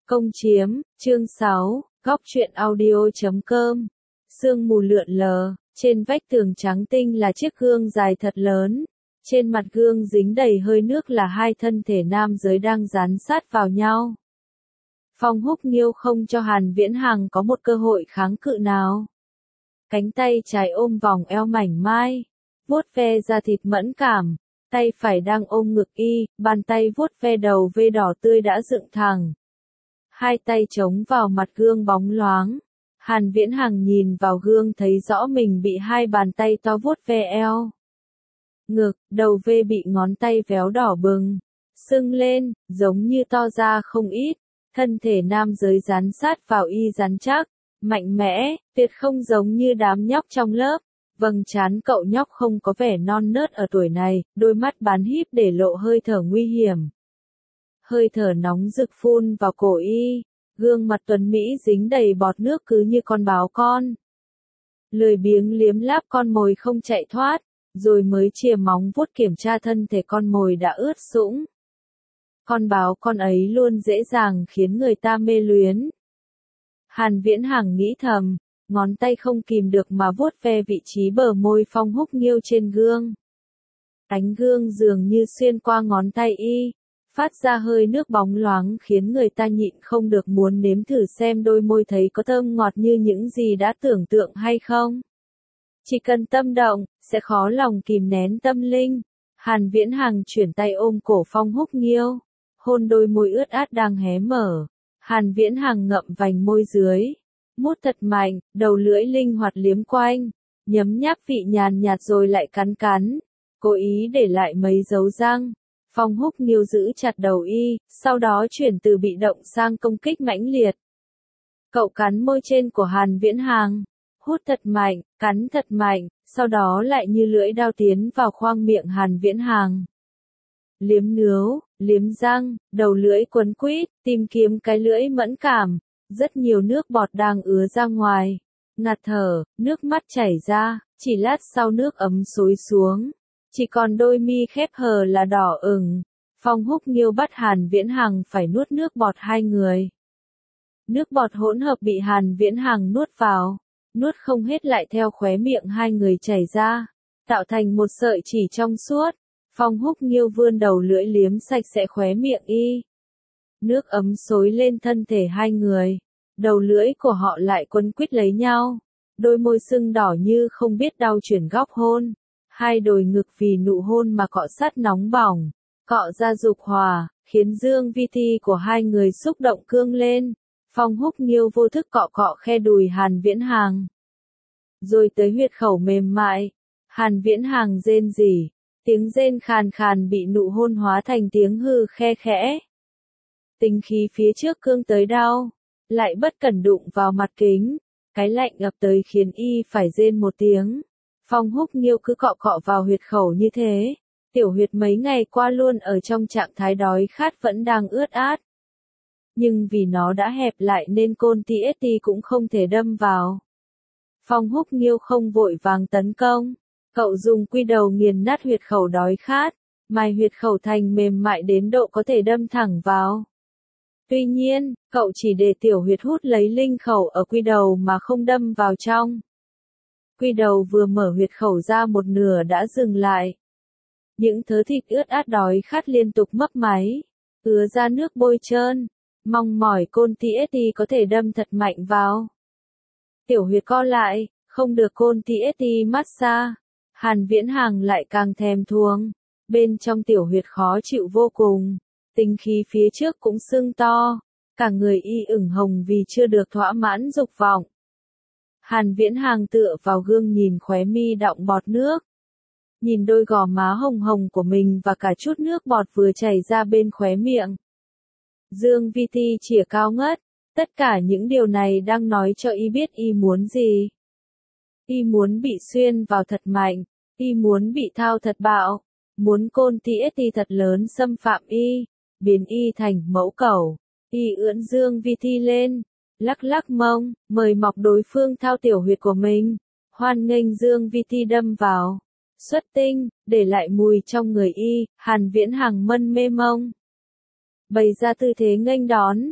Công chiếm, chương 6, góc truyện audio.com. Sương mù lượn lờ, trên vách tường trắng tinh là chiếc gương dài thật lớn. Trên mặt gương dính đầy hơi nước là hai thân thể nam giới đang dán sát vào nhau. Phong Húc Nghiêu không cho Hàn Viễn Hằng có một cơ hội kháng cự nào. Cánh tay trái ôm vòng eo mảnh mai, vuốt ve da thịt mẫn cảm, tay phải đang ôm ngực y, bàn tay vuốt ve đầu vê đỏ tươi đã dựng thẳng. Hai tay chống vào mặt gương bóng loáng. Hàn Viễn Hằng nhìn vào gương thấy rõ mình bị hai bàn tay to vuốt ve eo. Ngực, đầu vê bị ngón tay véo đỏ bừng, sưng lên, giống như to ra không ít. Thân thể nam giới dán sát vào y rắn chắc, mạnh mẽ, tuyệt không giống như đám nhóc trong lớp. Vầng trán cậu nhóc không có vẻ non nớt ở tuổi này, đôi mắt bán híp để lộ hơi thở nguy hiểm. Hơi thở nóng rực phun vào cổ y, gương mặt tuấn Mỹ dính đầy bọt nước cứ như con báo con. Lười biếng liếm láp con mồi không chạy thoát, rồi mới chìa móng vuốt kiểm tra thân thể con mồi đã ướt sũng. Con báo con ấy luôn dễ dàng khiến người ta mê luyến. Hàn Viễn Hằng nghĩ thầm, ngón tay không kìm được mà vuốt ve vị trí bờ môi Phong Húc Nghiêu trên gương. Ánh gương dường như xuyên qua ngón tay y, phát ra hơi nước bóng loáng khiến người ta nhịn không được muốn nếm thử xem đôi môi thấy có thơm ngọt như những gì đã tưởng tượng hay không. Chỉ cần tâm động, sẽ khó lòng kìm nén tâm linh. Hàn Viễn Hằng chuyển tay ôm cổ Phong Húc Nghiêu, hôn đôi môi ướt át đang hé mở. Hàn Viễn Hằng ngậm vành môi dưới, mút thật mạnh, đầu lưỡi linh hoạt liếm quanh, nhấm nháp vị nhàn nhạt rồi lại cắn cắn, cố ý để lại mấy dấu răng. Phong Húc Nghiêu giữ chặt đầu y, sau đó chuyển từ bị động sang công kích mãnh liệt. Cậu cắn môi trên của Hàn Viễn Hằng, hút thật mạnh, cắn thật mạnh, sau đó lại như lưỡi dao tiến vào khoang miệng Hàn Viễn Hằng. Liếm nướu, liếm răng, đầu lưỡi quấn quýt, tìm kiếm cái lưỡi mẫn cảm, rất nhiều nước bọt đang ứa ra ngoài. Ngạt thở, nước mắt chảy ra, chỉ lát sau nước ấm xối xuống. Chỉ còn đôi mi khép hờ là đỏ ửng. Phong Húc Nghiêu bắt Hàn Viễn Hằng phải nuốt nước bọt hai người. Nước bọt hỗn hợp bị Hàn Viễn Hằng nuốt vào, nuốt không hết lại theo khóe miệng hai người chảy ra, tạo thành một sợi chỉ trong suốt. Phong Húc Nghiêu vươn đầu lưỡi liếm sạch sẽ khóe miệng y. Nước ấm xối lên thân thể hai người, đầu lưỡi của họ lại quấn quýt lấy nhau, đôi môi sưng đỏ như không biết đau chuyển góc hôn. Hai đồi ngực vì nụ hôn mà cọ sát nóng bỏng, cọ ra dục hòa, khiến dương vi ti của hai người xúc động cương lên. Phong Húc Nghiêu vô thức cọ cọ khe đùi Hàn Viễn Hằng. Rồi tới huyệt khẩu mềm mại, Hàn Viễn Hằng rên rỉ, tiếng rên khàn khàn bị nụ hôn hóa thành tiếng hư khe khẽ. Tinh khí phía trước cương tới đau, lại bất cẩn đụng vào mặt kính, cái lạnh ập tới khiến y phải rên một tiếng. Phong Húc Nghiêu cứ cọ cọ vào huyệt khẩu như thế, tiểu huyệt mấy ngày qua luôn ở trong trạng thái đói khát vẫn đang ướt át. Nhưng vì nó đã hẹp lại nên côn TST cũng không thể đâm vào. Phong Húc Nghiêu không vội vàng tấn công, cậu dùng quy đầu nghiền nát huyệt khẩu đói khát, mài huyệt khẩu thành mềm mại đến độ có thể đâm thẳng vào. Tuy nhiên, cậu chỉ để tiểu huyệt hút lấy linh khẩu ở quy đầu mà không đâm vào trong. Quy đầu vừa mở huyệt khẩu ra một nửa đã dừng lại. Những thớ thịt ướt át đói khát liên tục mấp máy, ứa ra nước bôi trơn, mong mỏi côn TST có thể đâm thật mạnh vào. Tiểu huyệt co lại, không được côn TST massage. Hàn Viễn Hằng lại càng thèm thuồng, bên trong tiểu huyệt khó chịu vô cùng, tinh khí phía trước cũng sưng to, cả người y ửng hồng vì chưa được thỏa mãn dục vọng. Hàn Viễn Hằng tựa vào gương nhìn khóe mi đọng bọt nước. Nhìn đôi gò má hồng hồng của mình và cả chút nước bọt vừa chảy ra bên khóe miệng. Dương vi ti chìa cao ngất, tất cả những điều này đang nói cho y biết y muốn gì. Y muốn bị xuyên vào thật mạnh, y muốn bị thao thật bạo, muốn côn TST thật lớn xâm phạm y, biến y thành mẫu cẩu. Y ưỡn dương vi ti lên, lắc lắc mông, mời mọc đối phương thao tiểu huyệt của mình, hoan nghênh dương vi ti đâm vào. Xuất tinh, để lại mùi trong người y, Hàn Viễn Hằng mân mê mông. Bày ra tư thế nghênh đón,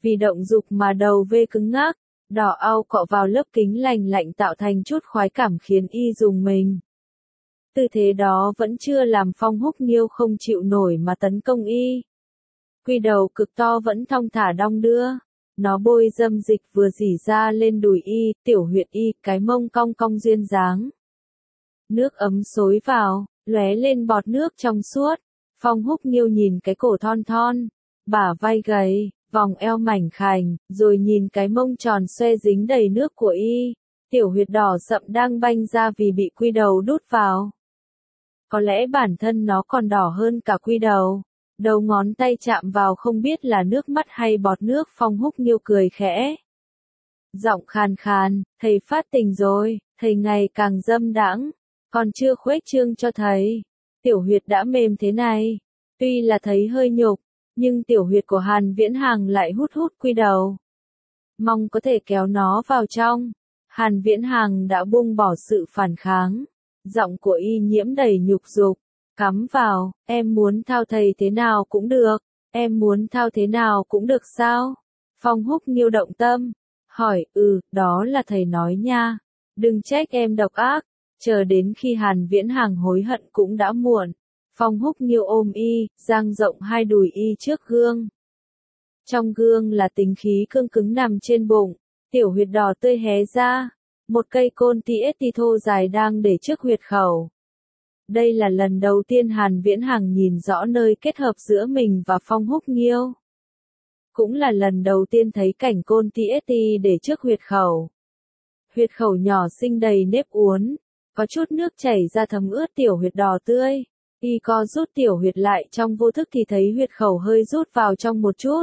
Vì động dục mà đầu V cứng ngắc, đỏ au cọ vào lớp kính lành lạnh tạo thành chút khoái cảm khiến y rùng mình. Tư thế đó vẫn chưa làm Phong Húc Nghiêu không chịu nổi mà tấn công y. Quy đầu cực to vẫn thong thả đong đưa. Nó bôi dâm dịch vừa rỉ ra lên đùi y, tiểu huyệt y, cái mông cong cong duyên dáng. Nước ấm xối vào, lóe lên bọt nước trong suốt. Phong Húc Nghiêu nhìn cái cổ thon thon, bả vai gầy, vòng eo mảnh khảnh, rồi nhìn cái mông tròn xoe dính đầy nước của y. Tiểu huyệt đỏ sậm đang banh ra vì bị quy đầu đút vào. Có lẽ bản thân nó còn đỏ hơn cả quy đầu. Đầu ngón tay chạm vào không biết là nước mắt hay bọt nước. Phong Húc Nghiêu cười khẽ. Giọng khàn khàn, thầy phát tình rồi, thầy ngày càng dâm đãng, còn chưa khuếch trương cho thầy. Tiểu huyệt đã mềm thế này, tuy là thấy hơi nhục, nhưng tiểu huyệt của Hàn Viễn Hàng lại hút hút quy đầu. Mong có thể kéo nó vào trong. Hàn Viễn Hàng đã buông bỏ sự phản kháng. Giọng của y nhiễm đầy nhục dục. Cắm vào, em muốn thao thầy thế nào cũng được. Em muốn thao thế nào cũng được sao? Phong Húc Nghiêu động tâm. Hỏi, đó là thầy nói nha. Đừng trách em độc ác. Chờ đến khi Hàn Viễn Hàng hối hận cũng đã muộn. Phong Húc Nghiêu ôm y, dang rộng hai đùi y trước gương. Trong gương là tính khí cương cứng nằm trên bụng. Tiểu huyệt đỏ tươi hé ra. Một cây côn TST thô dài đang để trước huyệt khẩu. Đây là lần đầu tiên Hàn Viễn Hàng nhìn rõ nơi kết hợp giữa mình và Phong Húc Nghiêu. Cũng là lần đầu tiên thấy cảnh côn TST để trước huyệt khẩu. Huyệt khẩu nhỏ xinh đầy nếp uốn, có chút nước chảy ra thấm ướt tiểu huyệt đỏ tươi. Y co rút tiểu huyệt lại trong vô thức thì thấy huyệt khẩu hơi rút vào trong một chút.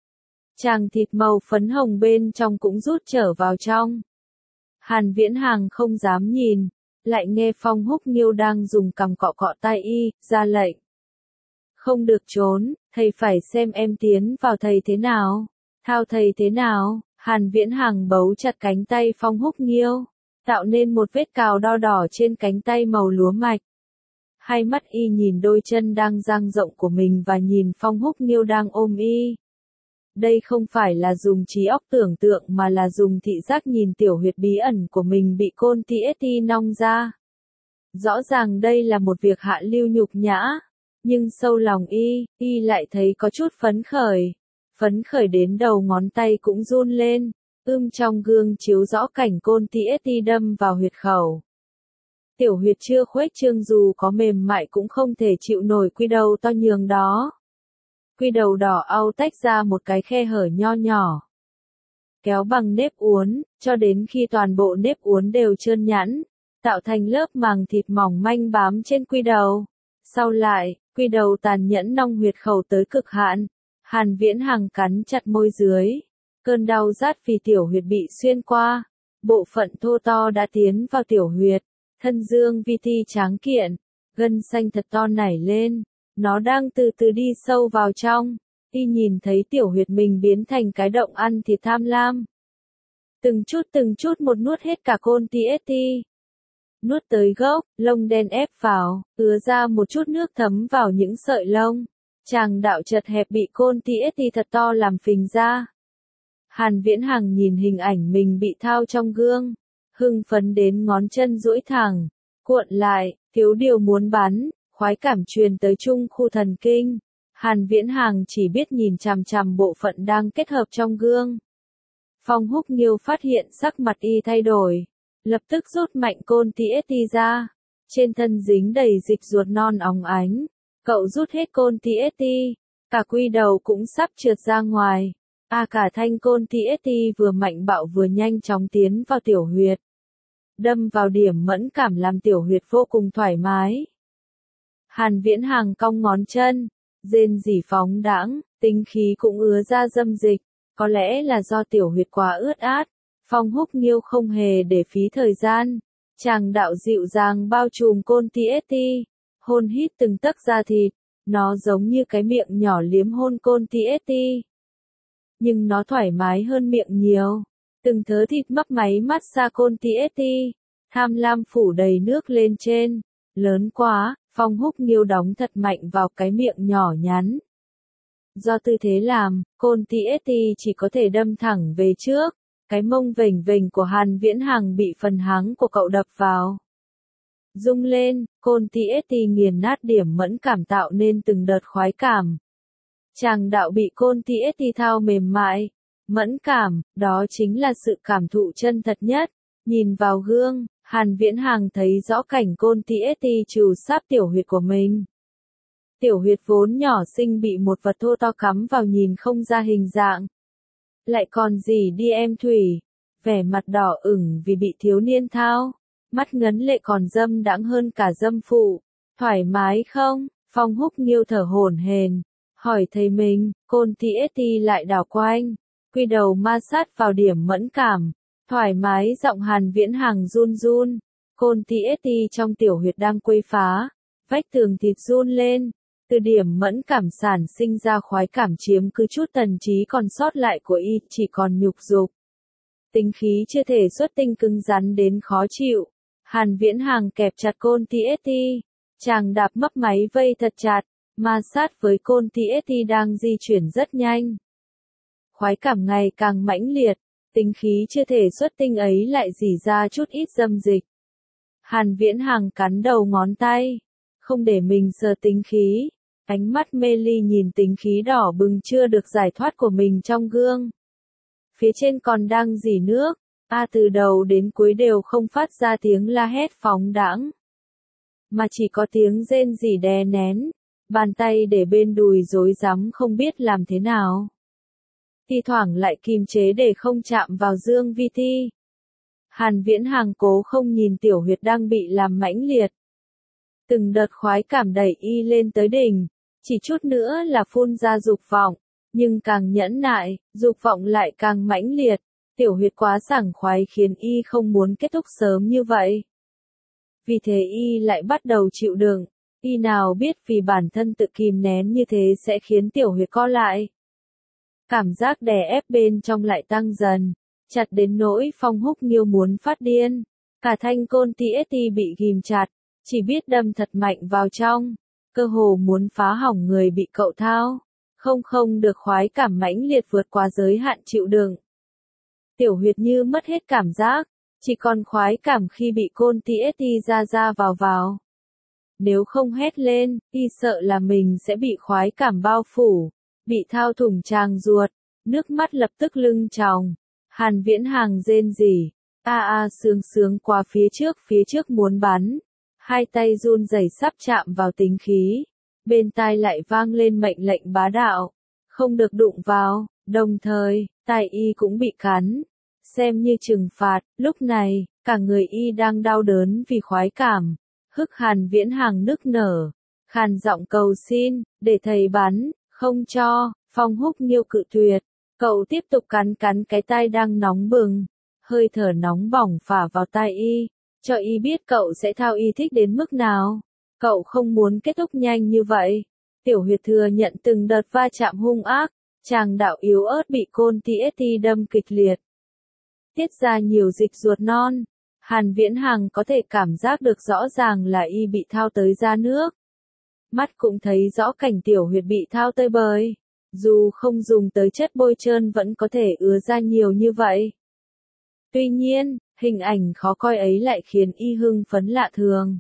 Tràng thịt màu phấn hồng bên trong cũng rút trở vào trong. Hàn Viễn Hàng không dám nhìn, lại nghe Phong Húc Nghiêu đang dùng cằm cọ cọ tai y, ra lệnh. Không được trốn, thầy phải xem em tiến vào thầy thế nào, thao thầy thế nào. Hàn Viễn Hàng bấu chặt cánh tay Phong Húc Nghiêu, tạo nên một vết cào đo đỏ trên cánh tay màu lúa mạch. Hai mắt y nhìn đôi chân đang dang rộng của mình và nhìn Phong Húc Nghiêu đang ôm y. Đây không phải là dùng trí óc tưởng tượng mà là dùng thị giác nhìn tiểu huyệt bí ẩn của mình bị côn TST nong ra. Rõ ràng đây là một việc hạ lưu nhục nhã, nhưng sâu lòng y lại thấy có chút phấn khởi đến đầu ngón tay cũng run lên, trong gương chiếu rõ cảnh côn TST đâm vào huyệt khẩu. Tiểu huyệt chưa khuếch trương dù có mềm mại cũng không thể chịu nổi quy đầu to nhường đó. Quy đầu đỏ au tách ra một cái khe hở nho nhỏ. Kéo bằng nếp uốn, cho đến khi toàn bộ nếp uốn đều trơn nhẵn, tạo thành lớp màng thịt mỏng manh bám trên quy đầu. Sau lại, quy đầu tàn nhẫn nong huyệt khẩu tới cực hạn. Hàn Viễn Hàng cắn chặt môi dưới. Cơn đau rát vì tiểu huyệt bị xuyên qua. Bộ phận thô to đã tiến vào tiểu huyệt. Thân dương vi ti tráng kiện. Gân xanh thật to nảy lên. Nó đang từ từ đi sâu vào trong. Y nhìn thấy tiểu huyệt mình biến thành cái động ăn thịt tham lam. Từng chút một nuốt hết cả côn TST. Nuốt tới gốc, lông đen ép vào, ứa ra một chút nước thấm vào những sợi lông. Tràng đạo chật hẹp bị côn TST thật to làm phình ra. Hàn Viễn Hàng nhìn hình ảnh mình bị thao trong gương. Hưng phấn đến ngón chân duỗi thẳng, cuộn lại, thiếu điều muốn bắn. Khoái cảm truyền tới trung khu thần kinh. Hàn Viễn Hàng chỉ biết nhìn chằm chằm bộ phận đang kết hợp trong gương. Phong Húc Nghiêu phát hiện sắc mặt y thay đổi. Lập tức rút mạnh côn TST ra. Trên thân dính đầy dịch ruột non óng ánh. Cậu rút hết côn TST. Cả quy đầu cũng sắp trượt ra ngoài. Cả thanh côn TST vừa mạnh bạo vừa nhanh chóng tiến vào tiểu huyệt. Đâm vào điểm mẫn cảm làm tiểu huyệt vô cùng thoải mái. Hàn Viễn Hàng cong ngón chân, rên rỉ phóng đãng, tinh khí cũng ứa ra dâm dịch, có lẽ là do tiểu huyệt quá ướt át. Phong Húc Nghiêu không hề để phí thời gian, chàng đạo dịu dàng bao trùm côn TST, hôn hít từng tấc da thịt, nó giống như cái miệng nhỏ liếm hôn côn TST. Nhưng nó thoải mái hơn miệng nhiều, từng thớ thịt mấp máy mát xa côn TST, tham lam phủ đầy nước lên trên, lớn quá. Phong Húc Nghiêu đóng thật mạnh vào cái miệng nhỏ nhắn. Do tư thế làm, Côn Tieti chỉ có thể đâm thẳng về trước. Cái mông vểnh vểnh của Hàn Viễn Hằng bị phần háng của cậu đập vào. Rung lên, Côn Tieti nghiền nát điểm mẫn cảm tạo nên từng đợt khoái cảm. Chàng đạo bị Côn Tieti thao mềm mại, mẫn cảm, đó chính là sự cảm thụ chân thật nhất. Nhìn vào gương, Hàn Viễn Hằng thấy rõ cảnh Côn Tieti trù sáp tiểu huyệt của mình. Tiểu huyệt vốn nhỏ xinh bị một vật thô to cắm vào nhìn không ra hình dạng. Lại còn gì đi em Thủy, vẻ mặt đỏ ửng vì bị thiếu niên thao, mắt ngấn lệ còn dâm đãng hơn cả dâm phụ. Thoải mái không? Phong Húc Nghiêu thở hổn hển, hỏi thầy mình. Côn Tieti lại đảo quanh, quy đầu ma sát vào điểm mẫn cảm. Thoải mái, giọng Hàn Viễn Hằng run run. Côn Tieti trong tiểu huyệt đang quấy phá, vách tường thịt run lên. Từ điểm mẫn cảm sản sinh ra khoái cảm chiếm cứ chút tần trí còn sót lại của y, chỉ còn nhục dục. Tính khí chưa thể xuất tinh cứng rắn đến khó chịu. Hàn Viễn Hằng kẹp chặt Côn Tieti, chàng đạp mấp máy vây thật chặt, ma sát với Côn Tieti đang di chuyển rất nhanh. Khoái cảm ngày càng mãnh liệt, tính khí chưa thể xuất tinh ấy lại rỉ ra chút ít dâm dịch. Hàn Viễn Hằng cắn đầu ngón tay, không để mình sờ tính khí. Ánh mắt mê ly nhìn tính khí đỏ bừng chưa được giải thoát của mình trong gương. Phía trên còn đang rỉ nước, từ đầu đến cuối đều không phát ra tiếng la hét phóng đãng, mà chỉ có tiếng rên rỉ đè nén, bàn tay để bên đùi rối rắm không biết làm thế nào. Thi thoảng lại kìm chế để không chạm vào Dương Vi Thi. Hàn Viễn Hằng cố không nhìn tiểu huyệt đang bị làm mãnh liệt. Từng đợt khoái cảm đẩy y lên tới đỉnh. Chỉ chút nữa là phun ra dục vọng, nhưng càng nhẫn nại, dục vọng lại càng mãnh liệt, tiểu huyệt quá sảng khoái khiến y không muốn kết thúc sớm như vậy. Vì thế y lại bắt đầu chịu đựng, y nào biết vì bản thân tự kìm nén như thế sẽ khiến tiểu huyệt co lại. Cảm giác đè ép bên trong lại tăng dần, chặt đến nỗi Phong Húc Nghiêu muốn phát điên. Cả thanh Côn Tieti bị ghim chặt, chỉ biết đâm thật mạnh vào trong. Cơ hồ muốn phá hỏng người bị cậu thao, không được khoái cảm mãnh liệt vượt qua giới hạn chịu đựng. Tiểu huyệt như mất hết cảm giác, chỉ còn khoái cảm khi bị Côn Tieti ra vào. Nếu không hét lên, y sợ là mình sẽ bị khoái cảm bao phủ, bị thao thủng tràng ruột, nước mắt lập tức lưng tròng. Hàn Viễn Hằng rên rỉ, sướng qua phía trước muốn bắn. Hai tay run rẩy sắp chạm vào tính khí, bên tai lại vang lên mệnh lệnh bá đạo, không được đụng vào, đồng thời, tai y cũng bị cắn, xem như trừng phạt. Lúc này, cả người y đang đau đớn vì khoái cảm, hức Hàn Viễn Hằng nức nở, khàn giọng cầu xin, để thầy bắn, không cho. Phong Húc Nghiêu cự tuyệt, cậu tiếp tục cắn cái tai đang nóng bừng, hơi thở nóng bỏng phả vào tai y. Cho y biết cậu sẽ thao y thích đến mức nào. Cậu không muốn kết thúc nhanh như vậy. Tiểu huyệt thừa nhận từng đợt va chạm hung ác, chàng đạo yếu ớt bị Côn Tieti đâm kịch liệt. Tiết ra nhiều dịch ruột non. Hàn Viễn Hằng có thể cảm giác được rõ ràng là y bị thao tới ra nước. Mắt cũng thấy rõ cảnh tiểu huyệt bị thao tơi bời. Dù không dùng tới chất bôi trơn vẫn có thể ứa ra nhiều như vậy. Tuy nhiên, hình ảnh khó coi ấy lại khiến y hưng phấn lạ thường.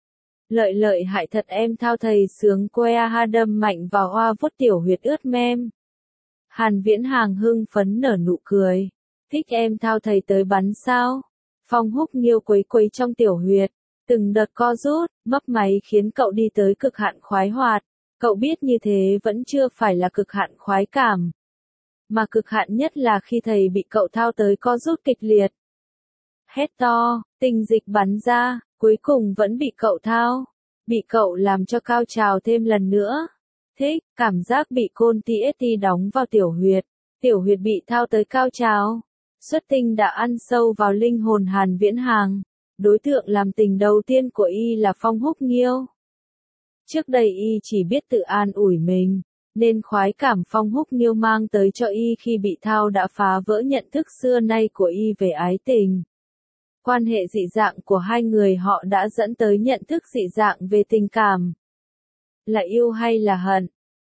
Lợi hại thật em thao thầy sướng que ha đâm mạnh vào hoa vuốt tiểu huyệt ướt mem. Hàn Viễn Hằng hưng phấn nở nụ cười. Thích em thao thầy tới bắn sao? Phong Húc Nghiêu quấy trong tiểu huyệt. Từng đợt co rút, mấp máy khiến cậu đi tới cực hạn khoái hoạt. Cậu biết như thế vẫn chưa phải là cực hạn khoái cảm. Mà cực hạn nhất là khi thầy bị cậu thao tới co rút kịch liệt. Hét to, tình dịch bắn ra, cuối cùng vẫn bị cậu thao. Bị cậu làm cho cao trào thêm lần nữa. Thích, cảm giác bị Côn Tieti đóng vào tiểu huyệt bị thao tới cao trào. Xuất tinh đã ăn sâu vào linh hồn Hàn Viễn Hằng. Đối tượng làm tình đầu tiên của y là Phong Húc Nghiêu. Trước đây y chỉ biết tự an ủi mình, nên khoái cảm Phong Húc Nghiêu mang tới cho y khi bị thao đã phá vỡ nhận thức xưa nay của y về ái tình. Quan hệ dị dạng của hai người họ đã dẫn tới nhận thức dị dạng về tình cảm. Là yêu hay là hận?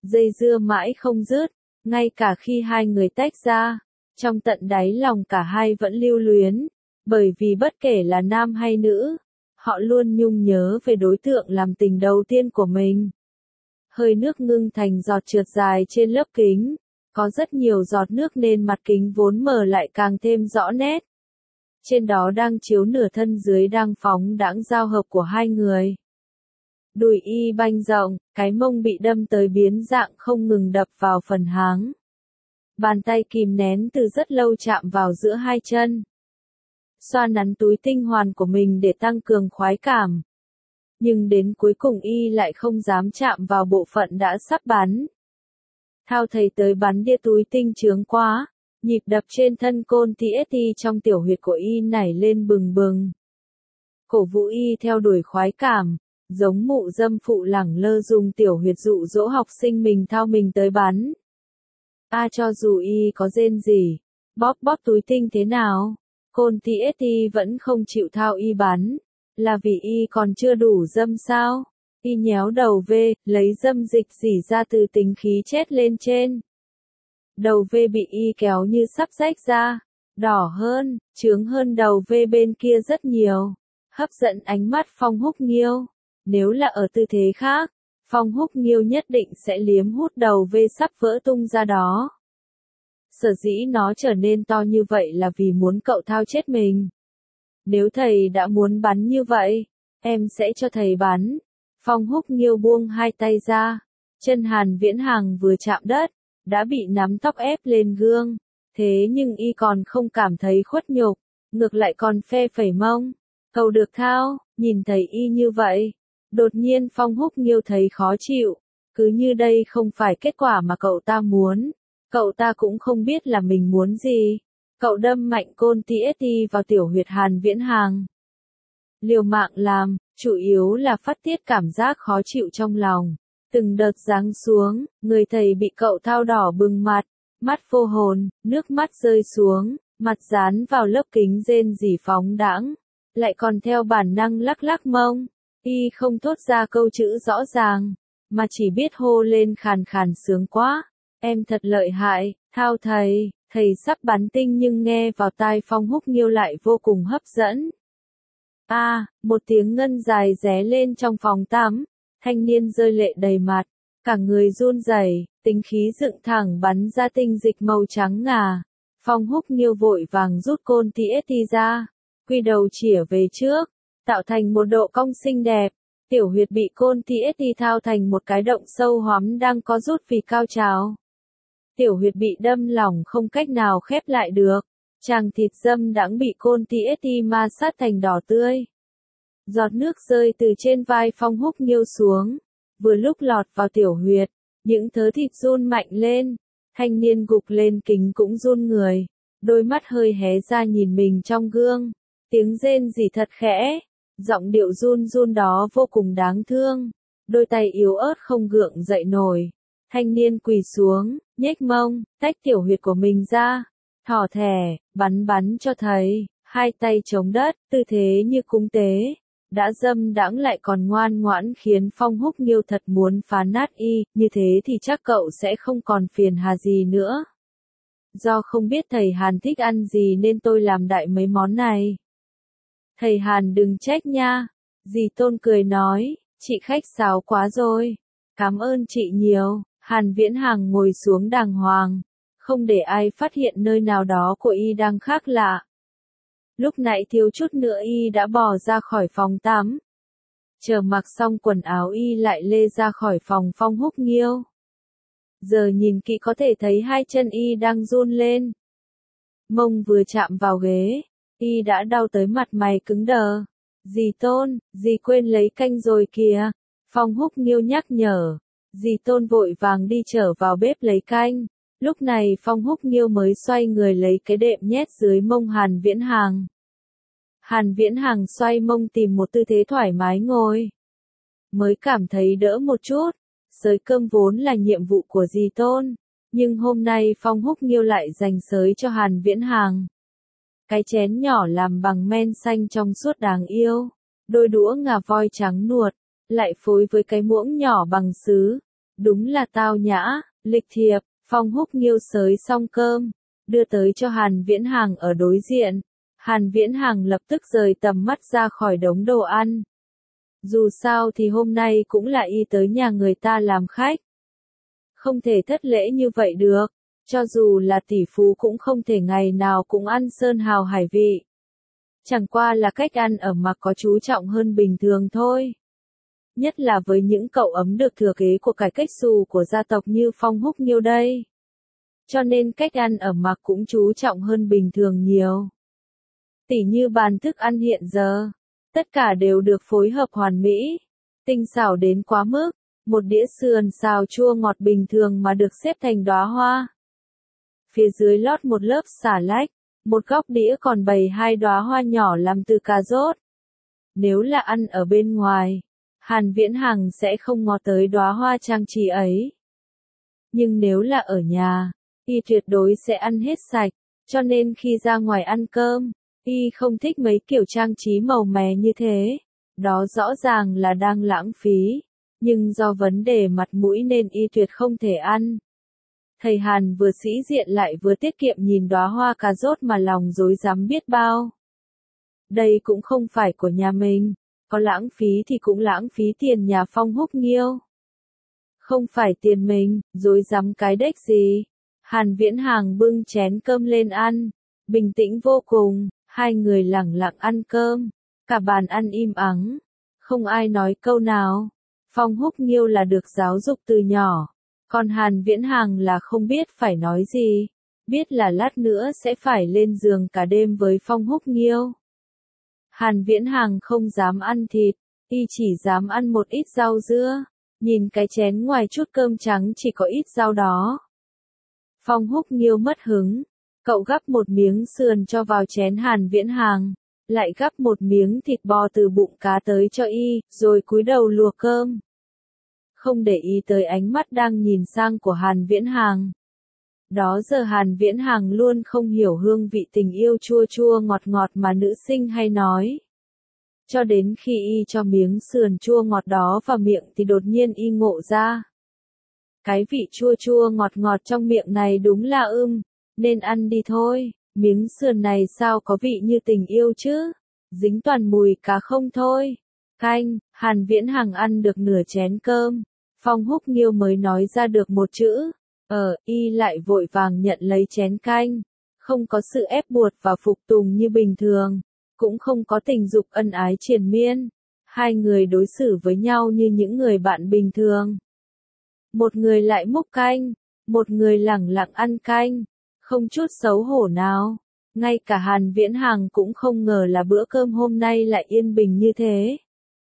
dây dưa mãi không dứt, ngay cả khi hai người tách ra, trong tận đáy lòng cả hai vẫn lưu luyến, bởi vì bất kể là nam hay nữ, họ luôn nhung nhớ về đối tượng làm tình đầu tiên của mình. Hơi nước ngưng thành giọt trượt dài trên lớp kính, có rất nhiều giọt nước nên mặt kính vốn mờ lại càng thêm rõ nét. Trên đó đang chiếu nửa thân dưới đang phóng đãng giao hợp của hai người. Đùi y banh rộng, cái mông bị đâm tới biến dạng không ngừng đập vào phần háng. Bàn tay kìm nén từ rất lâu chạm vào giữa hai chân. Xoa nắn túi tinh hoàn của mình để tăng cường khoái cảm. Nhưng đến cuối cùng y lại không dám chạm vào bộ phận đã sắp bắn. Thao thầy tới bắn đĩa túi tinh chướng quá, nhịp đập trên thân côn TST trong tiểu huyệt của y nảy lên bừng bừng. Cổ vũ y theo đuổi khoái cảm, giống mụ dâm phụ lẳng lơ dùng tiểu huyệt dụ dỗ học sinh mình thao mình tới bắn. Cho dù y có rên rỉ, bóp bóp túi tinh thế nào, côn TST vẫn không chịu thao y bắn, là vì y còn chưa đủ dâm sao? Y nhéo đầu về, lấy dâm dịch rỉ ra từ tính khí chết lên trên. Đầu V bị y kéo như sắp rách ra, đỏ hơn, chướng hơn đầu V bên kia rất nhiều, hấp dẫn ánh mắt Phong Húc Nghiêu. Nếu là ở tư thế khác, Phong Húc Nghiêu nhất định sẽ liếm hút đầu V sắp vỡ tung ra đó. Sở dĩ nó trở nên to như vậy là vì muốn cậu thao chết mình. Nếu thầy đã muốn bắn như vậy, em sẽ cho thầy bắn. Phong Húc Nghiêu buông hai tay ra, chân Hàn Viễn Hàng vừa chạm đất, đã bị nắm tóc ép lên gương, thế nhưng y còn không cảm thấy khuất nhục, ngược lại còn phe phẩy mông. Cậu được thao, nhìn thấy y như vậy, đột nhiên Phong Húc Nghiêu thấy khó chịu, cứ như đây không phải kết quả mà cậu ta muốn, cậu ta cũng không biết là mình muốn gì. Cậu đâm mạnh côn TST vào tiểu huyệt Hàn Viễn Hàng. Liều mạng làm, chủ yếu là phát tiết cảm giác khó chịu trong lòng. Từng đợt giáng xuống, người thầy bị cậu thao đỏ bừng mặt, mắt vô hồn, nước mắt rơi xuống, mặt dán vào lớp kính rên rỉ phóng đãng, lại còn theo bản năng lắc lắc mông. Y không thốt ra câu chữ rõ ràng, mà chỉ biết hô lên khàn khàn sướng quá. Em thật lợi hại, thao thầy, thầy sắp bắn tinh nhưng nghe vào tai Phong Húc Nghiêu lại vô cùng hấp dẫn. Một tiếng ngân dài ré lên trong phòng tắm, thanh niên rơi lệ đầy mặt, cả người run rẩy, tính khí dựng thẳng bắn ra tinh dịch màu trắng ngà. Phong Húc Nghiêu vội vàng rút côn TST ra, quy đầu chĩa về trước, tạo thành một độ cong xinh đẹp. Tiểu huyệt bị côn TST thao thành một cái động sâu hoắm đang có rút vì cao trào. Tiểu huyệt bị đâm lỏng không cách nào khép lại được. Chàng thịt dâm đãng bị côn TST ma sát thành đỏ tươi. Giọt nước rơi từ trên vai Phong Húc Nghiêu xuống, vừa lúc lọt vào tiểu huyệt, những thớ thịt run mạnh lên, thanh niên gục lên kính cũng run người, đôi mắt hơi hé ra nhìn mình trong gương, tiếng rên rỉ thật khẽ, giọng điệu run run đó vô cùng đáng thương, đôi tay yếu ớt không gượng dậy nổi, thanh niên quỳ xuống, nhếch mông, tách tiểu huyệt của mình ra, thỏ thẻ, bắn cho thầy, hai tay chống đất, tư thế như cúng tế. Đã dâm đãng lại còn ngoan ngoãn khiến Phong Húc Nghiêu thật muốn phá nát y, như thế thì chắc cậu sẽ không còn phiền hà gì nữa. Do không biết thầy Hàn thích ăn gì nên tôi làm đại mấy món này. Thầy Hàn đừng trách nha. Dì Tôn cười nói, chị khách sáo quá rồi. Cảm ơn chị nhiều. Hàn Viễn Hàng ngồi xuống đàng hoàng, không để ai phát hiện nơi nào đó của y đang khác lạ. Lúc nãy thiếu chút nữa y đã bò ra khỏi phòng tắm. Chờ mặc xong quần áo y lại lê ra khỏi phòng Phong Húc Nghiêu. Giờ nhìn kỹ có thể thấy hai chân y đang run lên. Mông vừa chạm vào ghế, y đã đau tới mặt mày cứng đờ. Dì Tôn, dì quên lấy canh rồi kìa. Phong Húc Nghiêu nhắc nhở. Dì Tôn vội vàng đi trở vào bếp lấy canh. Lúc này Phong Húc Nghiêu mới xoay người lấy cái đệm nhét dưới mông Hàn Viễn Hàng. Hàn Viễn Hàng xoay mông tìm một tư thế thoải mái ngồi. Mới cảm thấy đỡ một chút. Xới cơm vốn là nhiệm vụ của dì Tôn. Nhưng hôm nay Phong Húc Nghiêu lại dành xới cho Hàn Viễn Hàng. Cái chén nhỏ làm bằng men xanh trong suốt đáng yêu. Đôi đũa ngà voi trắng nuột. Lại phối với cái muỗng nhỏ bằng sứ. Đúng là tao nhã, lịch thiệp. Phong Húc Nghiêu xới xong cơm, đưa tới cho Hàn Viễn Hàng ở đối diện. Hàn Viễn Hàng lập tức rời tầm mắt ra khỏi đống đồ ăn. Dù sao thì hôm nay cũng là y tới nhà người ta làm khách. Không thể thất lễ như vậy được, cho dù là tỷ phú cũng không thể ngày nào cũng ăn sơn hào hải vị. Chẳng qua là cách ăn ở mặc có chú trọng hơn bình thường thôi. Nhất là với những cậu ấm được thừa kế của cải cách xù của gia tộc như Phong Húc Nghiêu đây. Cho nên cách ăn ở mặc cũng chú trọng hơn bình thường nhiều. Tỉ như bàn thức ăn hiện giờ, tất cả đều được phối hợp hoàn mỹ, tinh xảo đến quá mức. Một đĩa sườn xào chua ngọt bình thường mà được xếp thành đóa hoa. Phía dưới lót một lớp xà lách, một góc đĩa còn bày 2 đóa hoa nhỏ làm từ cà rốt. Nếu là ăn ở bên ngoài, Hàn Viễn Hàng sẽ không ngó tới đóa hoa trang trí ấy. Nhưng nếu là ở nhà, y tuyệt đối sẽ ăn hết sạch, cho nên khi ra ngoài ăn cơm, y không thích mấy kiểu trang trí màu mè như thế. Đó rõ ràng là đang lãng phí. Nhưng do vấn đề mặt mũi nên y tuyệt không thể ăn. Thầy Hàn vừa sĩ diện lại vừa tiết kiệm nhìn đóa hoa cà rốt mà lòng rối rắm biết bao. Đây cũng không phải của nhà mình, có lãng phí thì cũng lãng phí tiền nhà Phong Húc Nghiêu. Không phải tiền mình, rối rắm cái đếch gì. Hàn Viễn Hàng bưng chén cơm lên ăn, bình tĩnh vô cùng, hai người lẳng lặng ăn cơm, cả bàn ăn im ắng, không ai nói câu nào. Phong Húc Nghiêu là được giáo dục từ nhỏ, còn Hàn Viễn Hàng là không biết phải nói gì, biết là lát nữa sẽ phải lên giường cả đêm với Phong Húc Nghiêu. Hàn Viễn Hàng không dám ăn thịt, y chỉ dám ăn một ít rau dưa, nhìn cái chén ngoài chút cơm trắng chỉ có ít rau đó. Phong Húc Nghiêu mất hứng, cậu gắp một miếng sườn cho vào chén Hàn Viễn Hàng, lại gắp một miếng thịt bò từ bụng cá tới cho y, rồi cúi đầu luộc cơm. Không để ý tới ánh mắt đang nhìn sang của Hàn Viễn Hàng. Đó giờ Hàn Viễn Hàng luôn không hiểu hương vị tình yêu chua chua ngọt ngọt mà nữ sinh hay nói. Cho đến khi y cho miếng sườn chua ngọt đó vào miệng thì đột nhiên y ngộ ra. Cái vị chua chua ngọt ngọt trong miệng này đúng là nên ăn đi thôi, miếng sườn này sao có vị như tình yêu chứ, dính toàn mùi cá không thôi. Canh, Hàn Viễn Hàng ăn được nửa chén cơm, Phong Húc Nghiêu mới nói ra được một chữ, y lại vội vàng nhận lấy chén canh, không có sự ép buộc và phục tùng như bình thường, cũng không có tình dục ân ái triền miên, hai người đối xử với nhau như những người bạn bình thường. Một người lại múc canh, một người lẳng lặng ăn canh, không chút xấu hổ nào. Ngay cả Hàn Viễn Hàng cũng không ngờ là bữa cơm hôm nay lại yên bình như thế.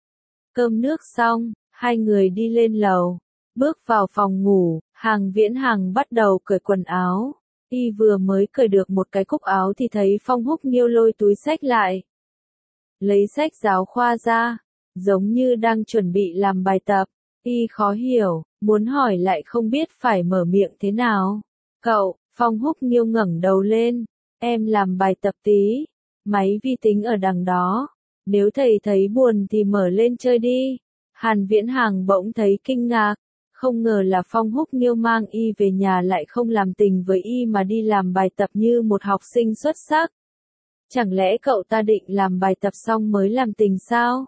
Cơm nước xong, hai người đi lên lầu, bước vào phòng ngủ, Hàn Viễn Hàng bắt đầu cởi quần áo. Y vừa mới cởi được một cái cúc áo thì thấy Phong Húc Nghiêu lôi túi xách lại. Lấy sách giáo khoa ra, giống như đang chuẩn bị làm bài tập. Y khó hiểu, muốn hỏi lại không biết phải mở miệng thế nào. Cậu, Phong Húc Nghiêu ngẩng đầu lên, em làm bài tập tí, máy vi tính ở đằng đó, nếu thầy thấy buồn thì mở lên chơi đi. Hàn Viễn Hàng bỗng thấy kinh ngạc, không ngờ là Phong Húc Nghiêu mang y về nhà lại không làm tình với y mà đi làm bài tập như một học sinh xuất sắc. Chẳng lẽ cậu ta định làm bài tập xong mới làm tình sao?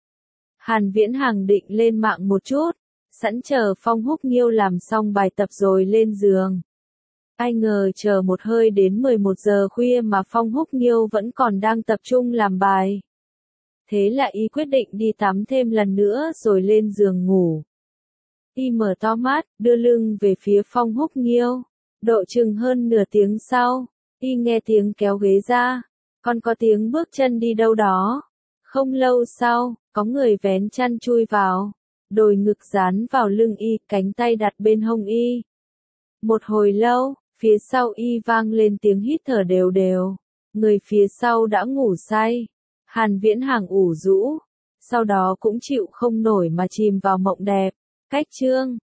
Hàn Viễn Hàng định lên mạng một chút, sẵn chờ Phong Húc Nghiêu làm xong bài tập rồi lên giường. Ai ngờ chờ một hơi đến 11 giờ khuya mà Phong Húc Nghiêu vẫn còn đang tập trung làm bài. Thế là y quyết định đi tắm thêm lần nữa rồi lên giường ngủ. Y mở to mắt, đưa lưng về phía Phong Húc Nghiêu. Độ chừng hơn nửa tiếng sau, y nghe tiếng kéo ghế ra, còn có tiếng bước chân đi đâu đó. Không lâu sau, có người vén chăn chui vào, đồi ngực dán vào lưng y, cánh tay đặt bên hông y. Một hồi lâu, phía sau y vang lên tiếng hít thở đều đều. Người phía sau đã ngủ say. Hàn Viễn Hàng ủ rũ, sau đó cũng chịu không nổi mà chìm vào mộng đẹp. Cách chương